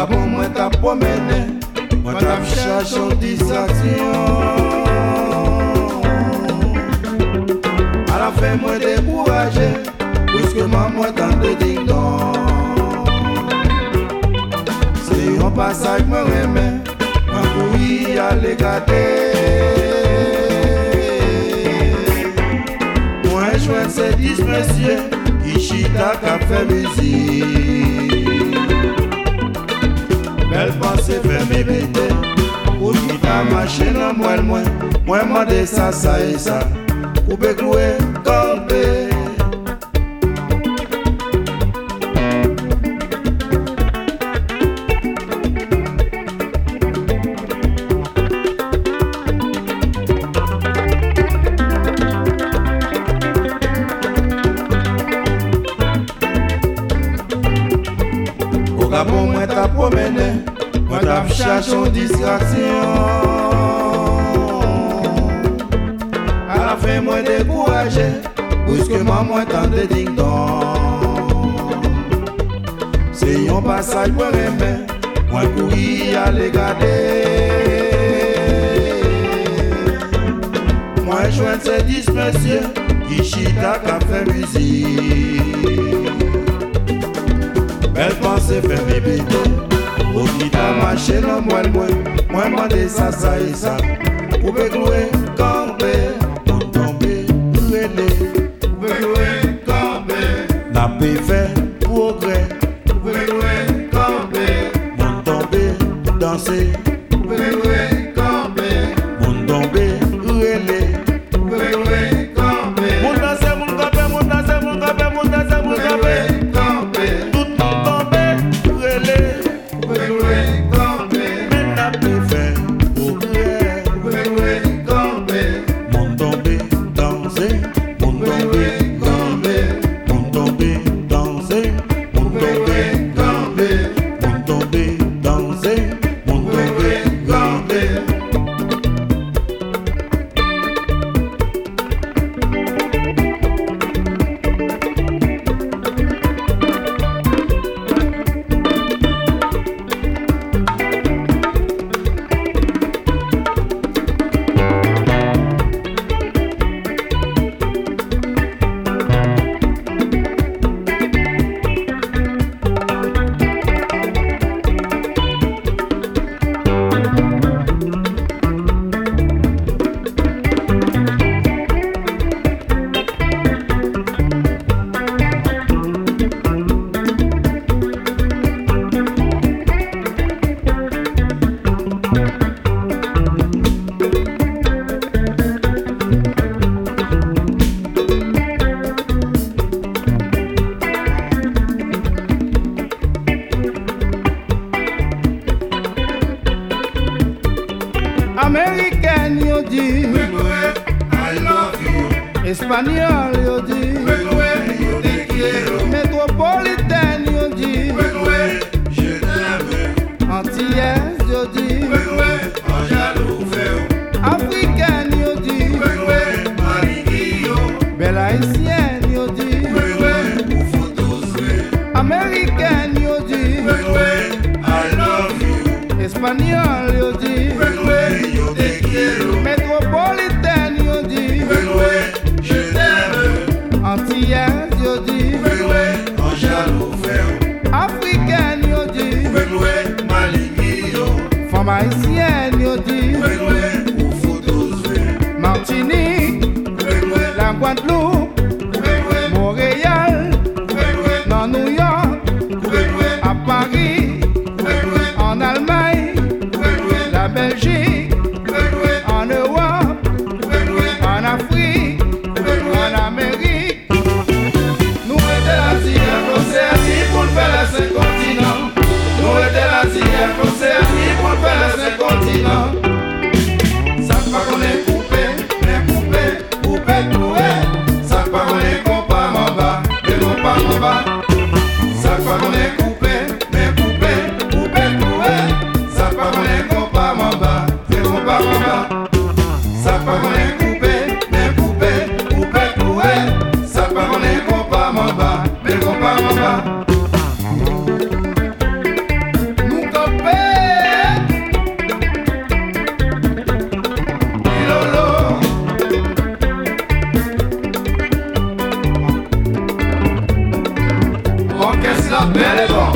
Gabon, moi t'as promené, moi t'as cherché une distraction. À la fin, moi découragé, puisque moi t'en de ding-dong. C'est un passage, moi remets, moi pour y aller gâter. Moi joindre ces 10 messieurs, qui chita qu'a fait musique. Belle pensée fait mes bêtés, pour qui t'a marché dans moi demandé ça et ça, pour béclouer, camper. Au Gabon, moi t'as promené, moi t'as cherché une distraction. À la fin, moi découragé, puisque moi t'en de ding-dong. C'est un passage, moi remets, moi pour y aller garder. Moi joindre ces 10 messieurs, qui chita qu'a fait musique. Belle pensée fait mes bébés, pour qui t'a marché dans moi demandé ça et ça, pour béclouer, camper, pour tomber, brûler, pour béclouer, camper, n'a pas fait progrès, pour béclouer, camper, pour tomber, danser, pour béclouer, camper, pour tomber, brûler, pour béclouer, camper, pour danser, pour camper, pour danser, pour camper, pour danser, pour camper. Américaine yo dit, I love you. Espagnol yo dit, yo te quiero. Métropolitaine yo dit, je t'aime. Antillaise yo dit, en jaloux fait. Africaine yo dit, Marie-Guillot. Belle haïtienne yo dit, ou faut tous Américaine yo dit, I love you. Espagnol yo dit, métropolitaine yo dit, je t'aime. Antillaise yo dit, en jaloux fait. Africaine yo dit, Marie-Guillot. Femme haïtienne yo dit, ou faut tous Martinique, la Guadeloupe, Montréal, dans New York, à Paris, en Allemagne, la Belgique, en Europe, en Afrique, en Amérique. Nous aider l'Asie à l'Océanie pour faire les 5 continents. Nous aider l'Asie à l'Océanie pour faire les 5 continents. Ça pas qu'on est coupé, mais coupé, troué. Ça pas qu'on est compas en bas, mais non pas en bas. Ça pas qu'on est coupé, mais coupé, troué. Ça pas qu'on est compas en bas, mais non pas en bas. Ça pas qu'on est coupé, mais coupé, troué. Ça pas qu'on est compas en bas, mais non pas en bas. Nous la belle est bon.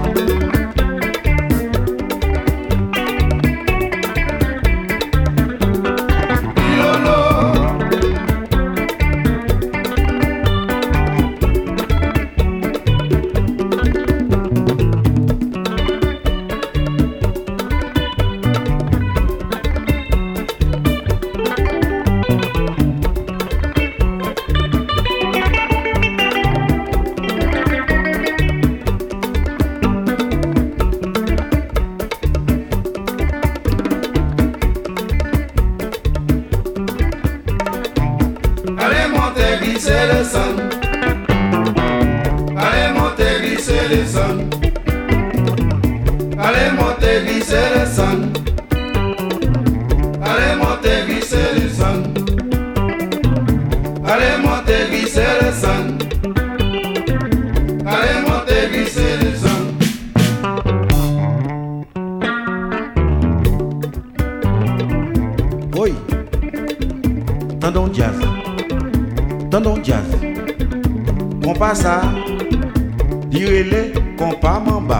Ça, direz-les qu'on pas m'en bas.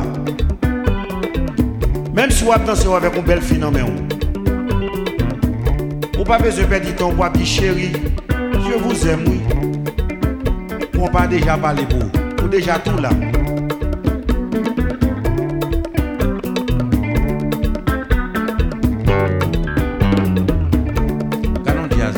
Même si vous avez avec une belle fille, non mais on pas besoin de perdre du temps pour dire chérie, je vous aime, oui. On pas déjà parlé pour déjà tout là. Canon Diaz.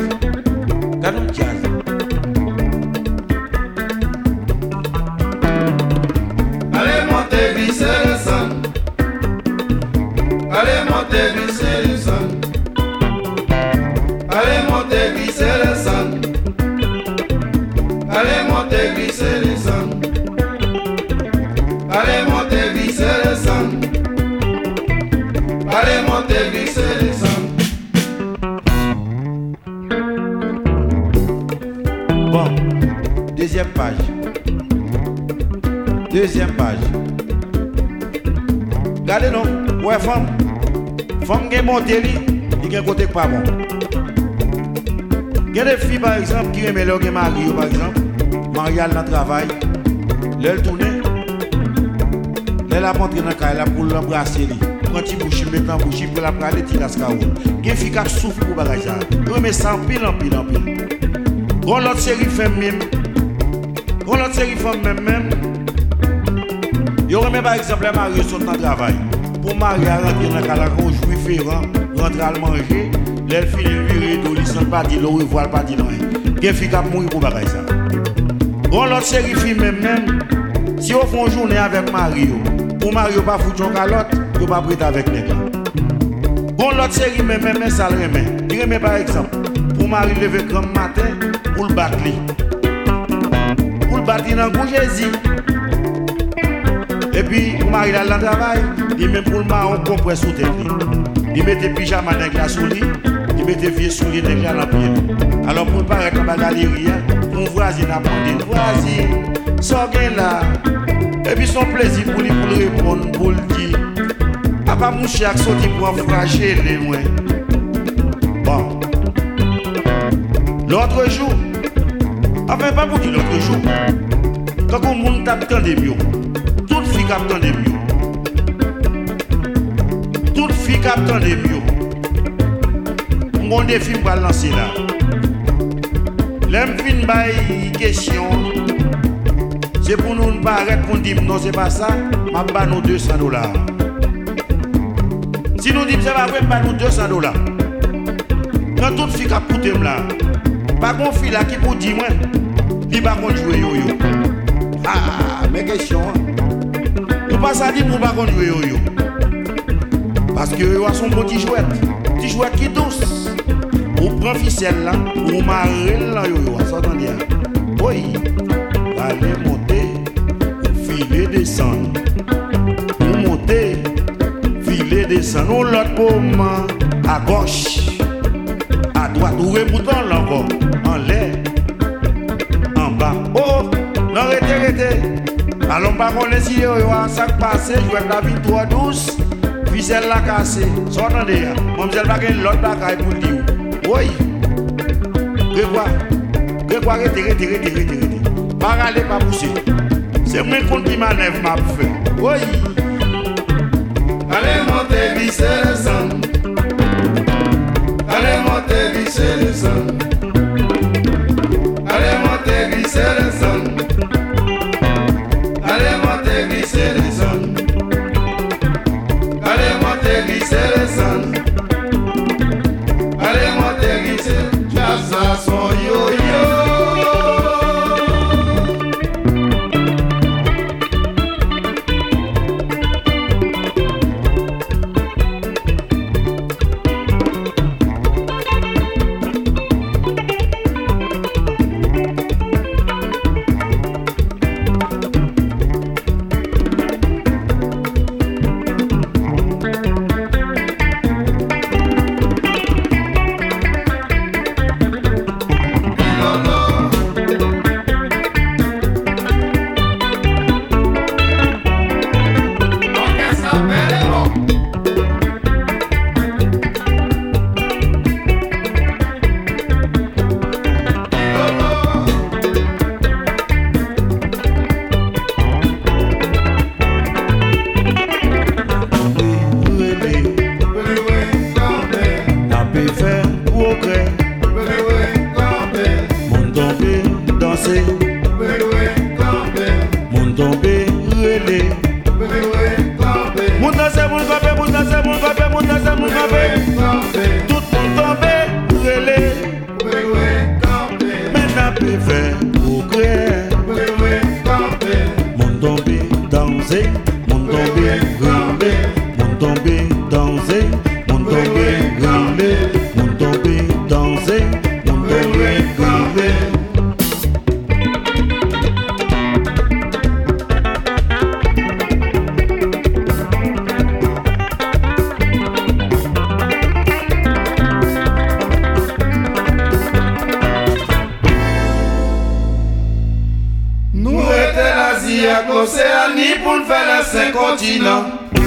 Deuxième page. Regardez non, ouais femme qui est montée, il y a un côté pas bon. Il y a des filles par exemple qui aiment leur mari par exemple, mariage dans le travail, l'elle tourne, elle a montré dans le cas, elle a pour l'embrasser. Quand il bouge, il met en bouche, il peut la prendre, il a ce cas où. Il y a des filles qui souffrent pour bagage ça. Il met ça en pile. Quand l'autre série fait même, même. Il remet par exemple les mariés sont dans le travail. Pour marier, rentrer dans la cage, jouer ferrant, rentrer à manger, les filles virer d'eau, ils sont pas dit l'eau, ils voient pas dit non. Il y a des filles qui mourir pour bagage ça. Quand l'autre série fait même, si on fait une journée avec Mario, pour Mario pas foutre en calotte, il pas prêter avec les gars. Quand l'autre série même ça le remet. Il remet par exemple, pour Mario lever comme matin, pour le battre. Pour le battre dans le Jésus. Et puis, pour Marie là dans le travail, il met pour le marron compresse sous tête. Il met des pyjamas dans la souris, il met des vieux souris dans la pied. Alors, pour paraître dans la galerie, mon voisin a demandé, voisin, sortez là. Et puis, son plaisir pour lui répondre, pour le dire. A pas mon chien qui sorti pour frager les moins. Bon. L'autre jour, enfin, pas pour dire l'autre jour, quand on monte dans des mieux. Toute fille qui attend des mieux. Toute fille qui attend des mieux. Mon défi pour lancer là. L'aime fin bail question. C'est pour nous ne pas répondre non c'est pas ça. M'a pas nous $200. Si nous disons ça va pas nous $200. Quand toute fille qui a coûté là. Pas qu'on fille là qui pour dire moi. Il va pas jouer yo-yo. Ah mais question. Pas ça dit pour pas jouer yo-yo. Parce que yo a son petit jouet qui douce. Ou prend ficelle là, ou marrer là yo-yo, ça t'en dit. Oui. Allez monter, ou filer descendre. Ou monter, filer descendre. Ou l'autre moment à gauche, à droite, ou rebouton là encore, en l'air, en bas. Oh, non arrêtez. Alors, par contre, si vous avez un sac passé, je vais la vie trop douce, ficelle la cassée. S'entendez, mademoiselle va gagner l'autre bagaille pour le dire. Oui. Arrêtez. Pas aller, pas pousser. C'est moi qui manèvre m'a fait. Oui. Allez monter, visser le sang. Allez monter, visser le sang. Allez monter, visser le sang. Allez monter, visser le sang. Allez monter, visser le sang. Allez monter, visser. Jazza son yo-yo. Nous étions l'Asie à l'Océanie pour faire les 5 continents.